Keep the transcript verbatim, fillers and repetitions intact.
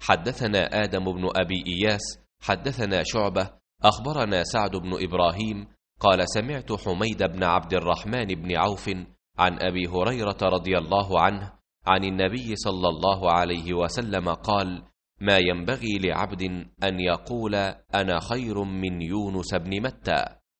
حدثنا آدم بن أبي إياس حدثنا شعبة أخبرنا سعد بن إبراهيم قال سمعت حميد بن عبد الرحمن بن عوف عن أبي هريرة رضي الله عنه عن النبي صلى الله عليه وسلم قال: ما ينبغي لعبد أن يقول أنا خير من يونس بن متى.